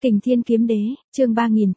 Kình Thiên Kiếm Đế, chương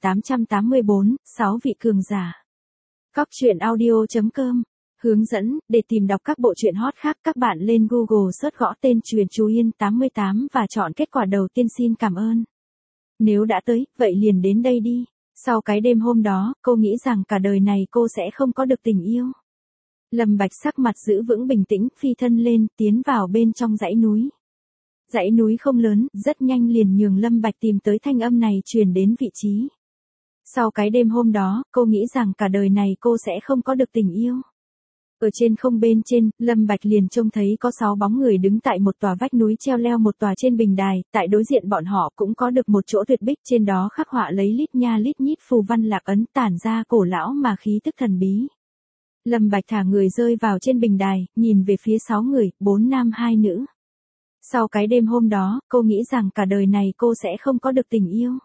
3884, 6 vị cường giả. Cóc truyện audio.com hướng dẫn, để tìm đọc các bộ truyện hot khác các bạn lên Google search gõ tên Truyện Chú Yên 88 và chọn kết quả đầu tiên. Xin cảm ơn. Nếu đã tới, vậy liền đến đây đi. Sau cái đêm hôm đó, cô nghĩ rằng cả đời này cô sẽ không có được tình yêu. Lâm Bạch sắc mặt giữ vững bình tĩnh, phi thân lên, tiến vào bên trong dãy núi. Dãy núi không lớn, rất nhanh liền nhường Lâm Bạch tìm tới thanh âm này truyền đến vị trí. Sau cái đêm hôm đó, cô nghĩ rằng cả đời này cô sẽ không có được tình yêu. Ở trên không bên trên, Lâm Bạch liền trông thấy có 6 bóng người đứng tại một tòa vách núi treo leo một tòa trên bình đài, tại đối diện bọn họ cũng có được một chỗ tuyệt bích, trên đó khắc họa lấy lít nha lít nhít phù văn lạc ấn tản ra cổ lão mà khí tức thần bí. Lâm Bạch thả người rơi vào trên bình đài, nhìn về phía 6 người, 4 nam 2 nữ. Sau cái đêm hôm đó, cô nghĩ rằng cả đời này cô sẽ không có được tình yêu.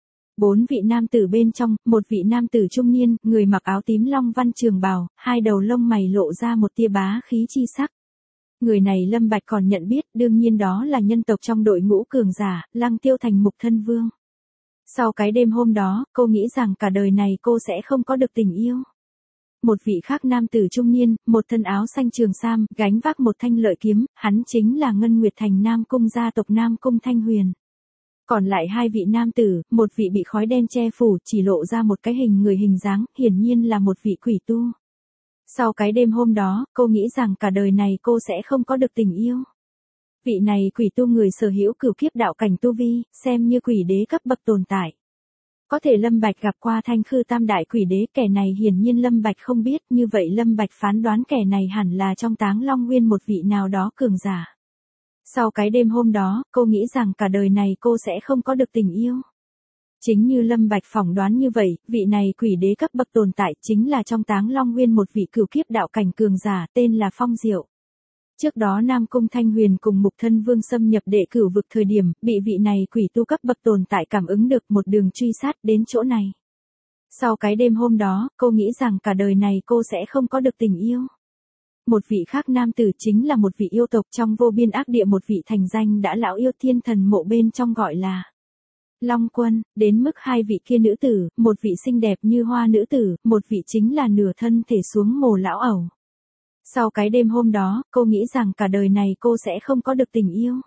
4 vị nam tử bên trong, một vị nam tử trung niên, người mặc áo tím long văn trường bào, hai đầu lông mày lộ ra một tia bá khí chi sắc. Người này Lâm Bạch còn nhận biết, đương nhiên đó là nhân tộc trong đội ngũ cường giả, Lăng Tiêu Thành Mục Thân Vương. Sau cái đêm hôm đó, cô nghĩ rằng cả đời này cô sẽ không có được tình yêu. Một vị khác nam tử trung niên, một thân áo xanh trường sam, gánh vác một thanh lợi kiếm, hắn chính là Ngân Nguyệt Thành Nam Cung gia tộc Nam Cung Thanh Huyền. Còn lại hai vị nam tử, một vị bị khói đen che phủ, chỉ lộ ra một cái hình người hình dáng, hiển nhiên là một vị quỷ tu. Sau cái đêm hôm đó, cô nghĩ rằng cả đời này cô sẽ không có được tình yêu. Vị này quỷ tu người sở hữu cửu kiếp đạo cảnh tu vi, xem như quỷ đế cấp bậc tồn tại. Có thể Lâm Bạch gặp qua Thanh Khư Tam Đại Quỷ Đế, kẻ này hiển nhiên Lâm Bạch không biết, như vậy Lâm Bạch phán đoán kẻ này hẳn là trong Táng Long Nguyên một vị nào đó cường giả. Sau cái đêm hôm đó, cô nghĩ rằng cả đời này cô sẽ không có được tình yêu. Chính như Lâm Bạch phỏng đoán như vậy, vị này quỷ đế cấp bậc tồn tại chính là trong Táng Long Nguyên một vị cửu kiếp đạo cảnh cường giả tên là Phong Diệu. Trước đó Nam Cung Thanh Huyền cùng Mục Thân Vương xâm nhập Đệ Cửu vực thời điểm, bị vị này quỷ tu cấp bậc tồn tại cảm ứng được, một đường truy sát đến chỗ này. Sau cái đêm hôm đó, cô nghĩ rằng cả đời này cô sẽ không có được tình yêu. Một vị khác nam tử chính là một vị yêu tộc trong Vô Biên Ác Địa, một vị thành danh đã lão yêu thiên thần mộ bên trong gọi là Long Quân, đến mức hai vị kia nữ tử, một vị xinh đẹp như hoa nữ tử, một vị chính là nửa thân thể xuống mồ lão ẩu. Sau cái đêm hôm đó, cô nghĩ rằng cả đời này cô sẽ không có được tình yêu.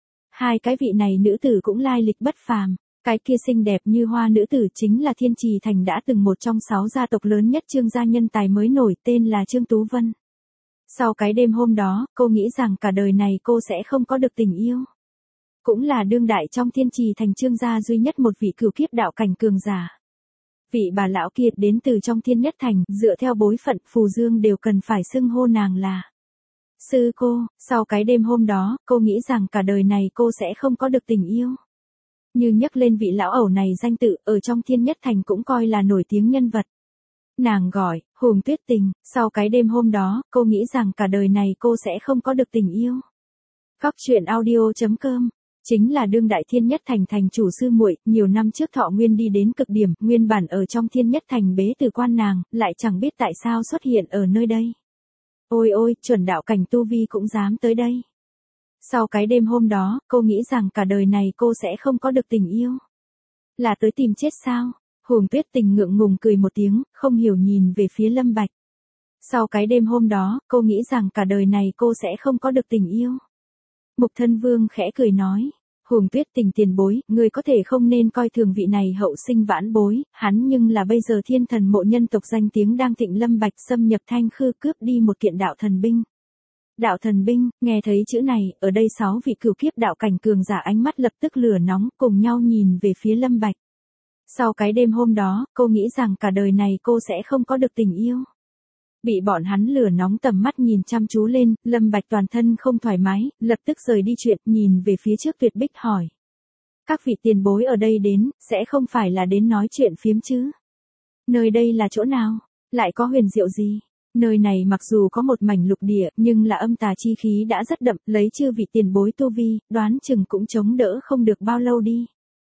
Hai cái vị này nữ tử cũng lai lịch bất phàm. Cái kia xinh đẹp như hoa nữ tử chính là Thiên Trì Thành đã từng một trong 6 gia tộc lớn nhất Trương gia nhân tài mới nổi, tên là Trương Tú Vân. Sau cái đêm hôm đó, cô nghĩ rằng cả đời này cô sẽ không có được tình yêu. Cũng là đương đại trong Thiên Trì Thành Trương gia duy nhất một vị cửu kiếp đạo cảnh cường giả. Vị bà lão kia đến từ trong Thiên Nhất Thành, dựa theo bối phận Phù Dương đều cần phải xưng hô nàng là sư cô. Sau cái đêm hôm đó, cô nghĩ rằng cả đời này cô sẽ không có được tình yêu. Như nhắc lên vị lão ẩu này danh tự, ở trong Thiên Nhất Thành cũng coi là nổi tiếng nhân vật. Nàng gọi Hùng Tuyết Tình. Sau cái đêm hôm đó, cô nghĩ rằng cả đời này cô sẽ không có được tình yêu. Cóc truyện audio.com chính là đương đại Thiên Nhất Thành thành chủ sư muội, nhiều năm trước thọ nguyên đi đến cực điểm, nguyên bản ở trong Thiên Nhất Thành bế tử quan nàng, lại chẳng biết tại sao xuất hiện ở nơi đây. Ôi ôi, chuẩn đạo cảnh tu vi cũng dám tới đây. Sau cái đêm hôm đó, cô nghĩ rằng cả đời này cô sẽ không có được tình yêu. Là tới tìm chết sao? Hùng Tuyết Tình ngượng ngùng cười một tiếng, không hiểu nhìn về phía Lâm Bạch. Sau cái đêm hôm đó, cô nghĩ rằng cả đời này cô sẽ không có được tình yêu. Mục Thân Vương khẽ cười nói, Hùng Tuyết Tình tiền bối, người có thể không nên coi thường vị này hậu sinh vãn bối, hắn nhưng là bây giờ thiên thần mộ nhân tộc danh tiếng đang thịnh. Lâm Bạch xâm nhập Thanh Khư cướp đi một kiện đạo thần binh. Đạo thần binh, nghe thấy chữ này, ở đây 6 vị cửu kiếp đạo cảnh cường giả ánh mắt lập tức lửa nóng, cùng nhau nhìn về phía Lâm Bạch. Sau cái đêm hôm đó, cô nghĩ rằng cả đời này cô sẽ không có được tình yêu. Bị bọn hắn lửa nóng tầm mắt nhìn chăm chú lên, Lâm Bạch toàn thân không thoải mái, lập tức rời đi chuyện, nhìn về phía trước Tuyệt Bích hỏi. Các vị tiền bối ở đây đến, sẽ không phải là đến nói chuyện phiếm chứ? Nơi đây là chỗ nào? Lại có huyền diệu gì? Nơi này mặc dù có một mảnh lục địa, nhưng là âm tà chi khí đã rất đậm, lấy chư vị tiền bối tu vi, đoán chừng cũng chống đỡ không được bao lâu đi.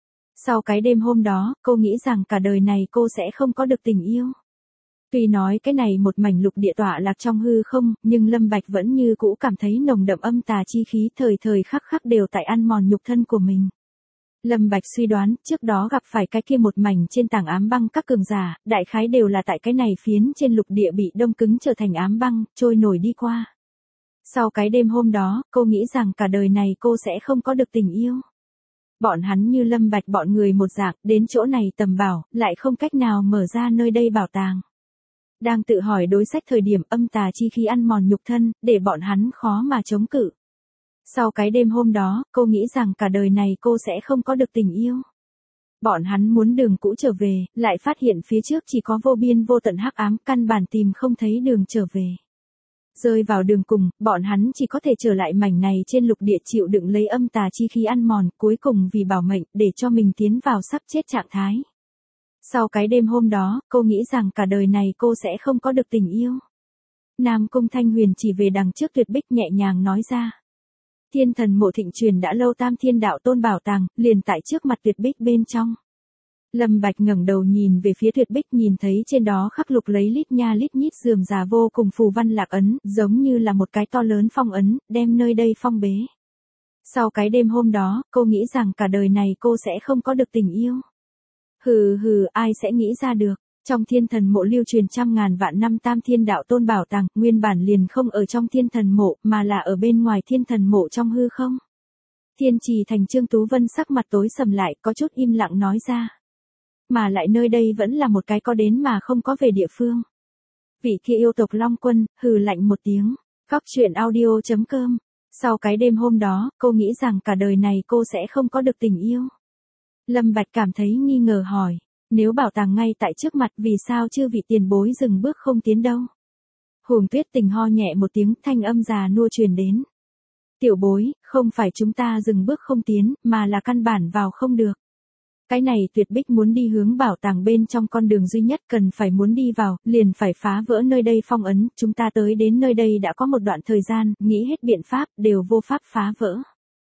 Sau cái đêm hôm đó, cô nghĩ rằng cả đời này cô sẽ không có được tình yêu. Tuy nói cái này một mảnh lục địa tọa lạc trong hư không, nhưng Lâm Bạch vẫn như cũ cảm thấy nồng đậm âm tà chi khí thời thời khắc khắc đều tại ăn mòn nhục thân của mình. Lâm Bạch suy đoán, trước đó gặp phải cái kia một mảnh trên tảng ám băng các cường giả, đại khái đều là tại cái này phiến trên lục địa bị đông cứng trở thành ám băng, trôi nổi đi qua. Sau cái đêm hôm đó, cô nghĩ rằng cả đời này cô sẽ không có được tình yêu. Bọn hắn như Lâm Bạch bọn người một dạng, đến chỗ này tầm bảo, lại không cách nào mở ra nơi đây bảo tàng. Đang tự hỏi đối sách thời điểm âm tà chi khí ăn mòn nhục thân, để bọn hắn khó mà chống cự. Sau cái đêm hôm đó, cô nghĩ rằng cả đời này cô sẽ không có được tình yêu. Bọn hắn muốn đường cũ trở về, lại phát hiện phía trước chỉ có vô biên vô tận hắc ám, căn bản tìm không thấy đường trở về. Rơi vào đường cùng, bọn hắn chỉ có thể trở lại mảnh này trên lục địa chịu đựng lấy âm tà chi khí ăn mòn, cuối cùng vì bảo mệnh, để cho mình tiến vào sắp chết trạng thái. Sau cái đêm hôm đó, cô nghĩ rằng cả đời này cô sẽ không có được tình yêu. Nam Cung Thanh Huyền chỉ về đằng trước Tuyệt Bích nhẹ nhàng nói ra. Thiên thần mộ thịnh truyền đã lâu Tam Thiên Đạo Tôn bảo tàng, liền tại trước mặt Tuyệt Bích bên trong. Lâm Bạch ngẩng đầu nhìn về phía Tuyệt Bích, nhìn thấy trên đó khắc lục lấy lít nha lít nhít rườm rà vô cùng phù văn lạc ấn, giống như là một cái to lớn phong ấn, đem nơi đây phong bế. Sau cái đêm hôm đó, cô nghĩ rằng cả đời này cô sẽ không có được tình yêu. Hừ hừ, ai sẽ nghĩ ra được. Trong thiên thần mộ lưu truyền trăm ngàn vạn năm Tam Thiên Đạo Tôn bảo tàng, nguyên bản liền không ở trong thiên thần mộ, mà là ở bên ngoài thiên thần mộ trong hư không. Thiên Trì Thành Trương Tú Vân sắc mặt tối sầm lại, có chút im lặng nói ra. Mà lại nơi đây vẫn là một cái có đến mà không có về địa phương. Vị kia yêu tộc Long Quân, hừ lạnh một tiếng. Góc truyện audio.com. Sau cái đêm hôm đó, cô nghĩ rằng cả đời này cô sẽ không có được tình yêu. Lâm Bạch cảm thấy nghi ngờ hỏi. Nếu bảo tàng ngay tại trước mặt vì sao chưa vị tiền bối dừng bước không tiến đâu. Hùng Tuyết Tình ho nhẹ một tiếng, thanh âm già nua truyền đến. Tiểu bối, không phải chúng ta dừng bước không tiến, mà là căn bản vào không được. Cái này Tuyệt Bích muốn đi hướng bảo tàng bên trong con đường duy nhất cần phải muốn đi vào, liền phải phá vỡ nơi đây phong ấn, chúng ta tới đến nơi đây đã có một đoạn thời gian, nghĩ hết biện pháp, đều vô pháp phá vỡ.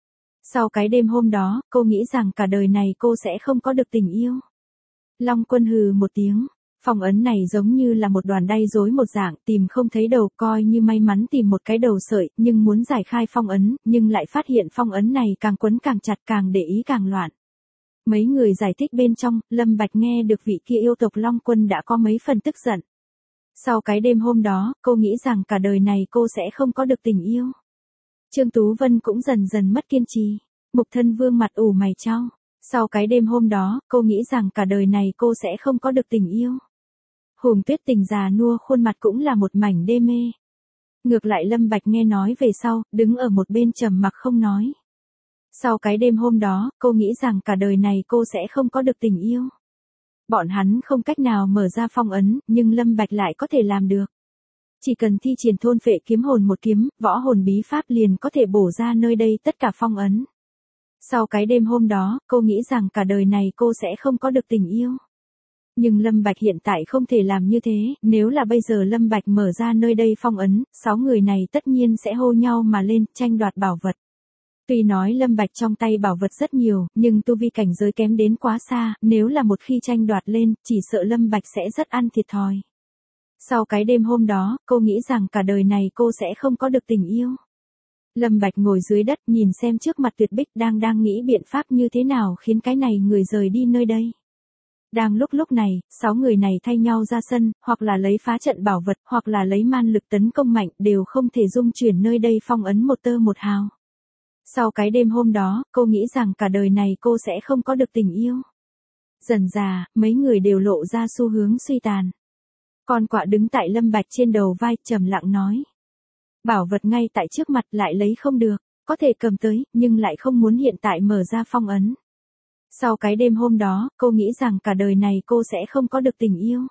Sau cái đêm hôm đó, cô nghĩ rằng cả đời này cô sẽ không có được tình yêu. Long Quân hừ một tiếng, phong ấn này giống như là một đoàn đay rối một dạng, tìm không thấy đầu, coi như may mắn tìm một cái đầu sợi, nhưng muốn giải khai phong ấn, nhưng lại phát hiện phong ấn này càng quấn càng chặt, càng để ý càng loạn. Mấy người giải thích bên trong, Lâm Bạch nghe được vị kia yêu tộc Long Quân đã có mấy phần tức giận. Sau cái đêm hôm đó, cô nghĩ rằng cả đời này cô sẽ không có được tình yêu. Trương Tú Vân cũng dần dần mất kiên trì. Mục Thân Vương mặt ủ mày chau. Sau cái đêm hôm đó, cô nghĩ rằng cả đời này cô sẽ không có được tình yêu. Hùng Tuyết Tình già nua khuôn mặt cũng là một mảnh đê mê. Ngược lại Lâm Bạch nghe nói về sau, đứng ở một bên trầm mặc không nói. Sau cái đêm hôm đó, cô nghĩ rằng cả đời này cô sẽ không có được tình yêu. Bọn hắn không cách nào mở ra phong ấn, nhưng Lâm Bạch lại có thể làm được. Chỉ cần thi triển thôn phệ kiếm hồn một kiếm, võ hồn bí pháp liền có thể bổ ra nơi đây tất cả phong ấn. Sau cái đêm hôm đó, cô nghĩ rằng cả đời này cô sẽ không có được tình yêu. Nhưng Lâm Bạch hiện tại không thể làm như thế, nếu là bây giờ Lâm Bạch mở ra nơi đây phong ấn, 6 người này tất nhiên sẽ hô nhau mà lên, tranh đoạt bảo vật. Tuy nói Lâm Bạch trong tay bảo vật rất nhiều, nhưng tu vi cảnh giới kém đến quá xa, nếu là một khi tranh đoạt lên, chỉ sợ Lâm Bạch sẽ rất ăn thiệt thòi. Sau cái đêm hôm đó, cô nghĩ rằng cả đời này cô sẽ không có được tình yêu. Lâm Bạch ngồi dưới đất nhìn xem trước mặt Tuyệt Bích đang nghĩ biện pháp như thế nào khiến cái này người rời đi nơi đây. Đang lúc này, 6 người này thay nhau ra sân, hoặc là lấy phá trận bảo vật, hoặc là lấy man lực tấn công mạnh, đều không thể dung chuyển nơi đây phong ấn một tơ một hào. Sau cái đêm hôm đó, cô nghĩ rằng cả đời này cô sẽ không có được tình yêu. Dần dà, mấy người đều lộ ra xu hướng suy tàn. Con quạ đứng tại Lâm Bạch trên đầu vai, trầm lặng nói. Bảo vật ngay tại trước mặt lại lấy không được, có thể cầm tới, nhưng lại không muốn hiện tại mở ra phong ấn. Sau cái đêm hôm đó, cô nghĩ rằng cả đời này cô sẽ không có được tình yêu.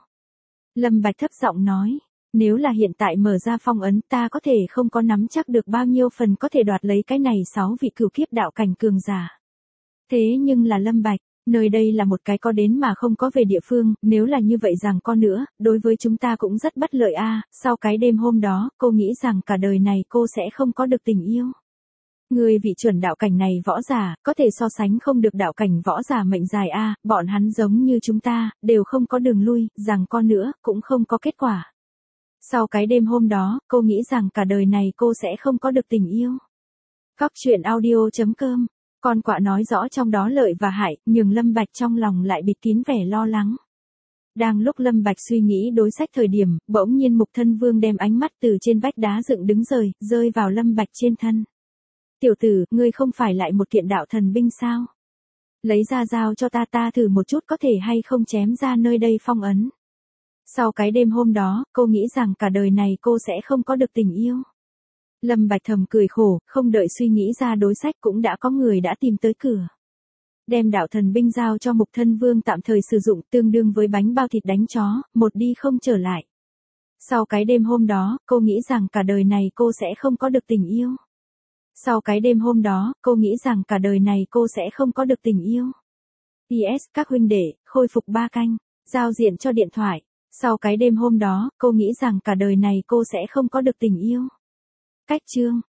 Lâm Bạch thấp giọng nói, nếu là hiện tại mở ra phong ấn ta có thể không có nắm chắc được bao nhiêu phần có thể đoạt lấy cái này 6 vị cửu kiếp đạo cảnh cường giả. Thế nhưng là Lâm Bạch, nơi đây là một cái có đến mà không có về địa phương, nếu là như vậy rằng con nữa, đối với chúng ta cũng rất bất lợi a. Sau cái đêm hôm đó, cô nghĩ rằng cả đời này cô sẽ không có được tình yêu. Người vị chuẩn đạo cảnh này võ giả, có thể so sánh không được đạo cảnh võ giả mệnh dài a, bọn hắn giống như chúng ta, đều không có đường lui, rằng con nữa, cũng không có kết quả. Sau cái đêm hôm đó, cô nghĩ rằng cả đời này cô sẽ không có được tình yêu. Góc truyện audio.com Con quạ nói rõ trong đó lợi và hại, nhưng Lâm Bạch trong lòng lại bịt kín vẻ lo lắng. Đang lúc Lâm Bạch suy nghĩ đối sách thời điểm, bỗng nhiên Mục Thân Vương đem ánh mắt từ trên vách đá dựng đứng rơi vào Lâm Bạch trên thân. Tiểu tử, ngươi không phải lại một kiện đạo thần binh sao? Lấy ra dao cho ta thử một chút có thể hay không chém ra nơi đây phong ấn. Sau cái đêm hôm đó, cô nghĩ rằng cả đời này cô sẽ không có được tình yêu. Lâm Bạch thầm cười khổ, không đợi suy nghĩ ra đối sách cũng đã có người đã tìm tới cửa. Đem đạo thần binh giao cho Mục Thân Vương tạm thời sử dụng tương đương với bánh bao thịt đánh chó, một đi không trở lại. Sau cái đêm hôm đó, cô nghĩ rằng cả đời này cô sẽ không có được tình yêu. Sau cái đêm hôm đó, cô nghĩ rằng cả đời này cô sẽ không có được tình yêu. PS, các huynh đệ, khôi phục 3 canh, giao diện cho điện thoại. Sau cái đêm hôm đó, cô nghĩ rằng cả đời này cô sẽ không có được tình yêu. Cách chương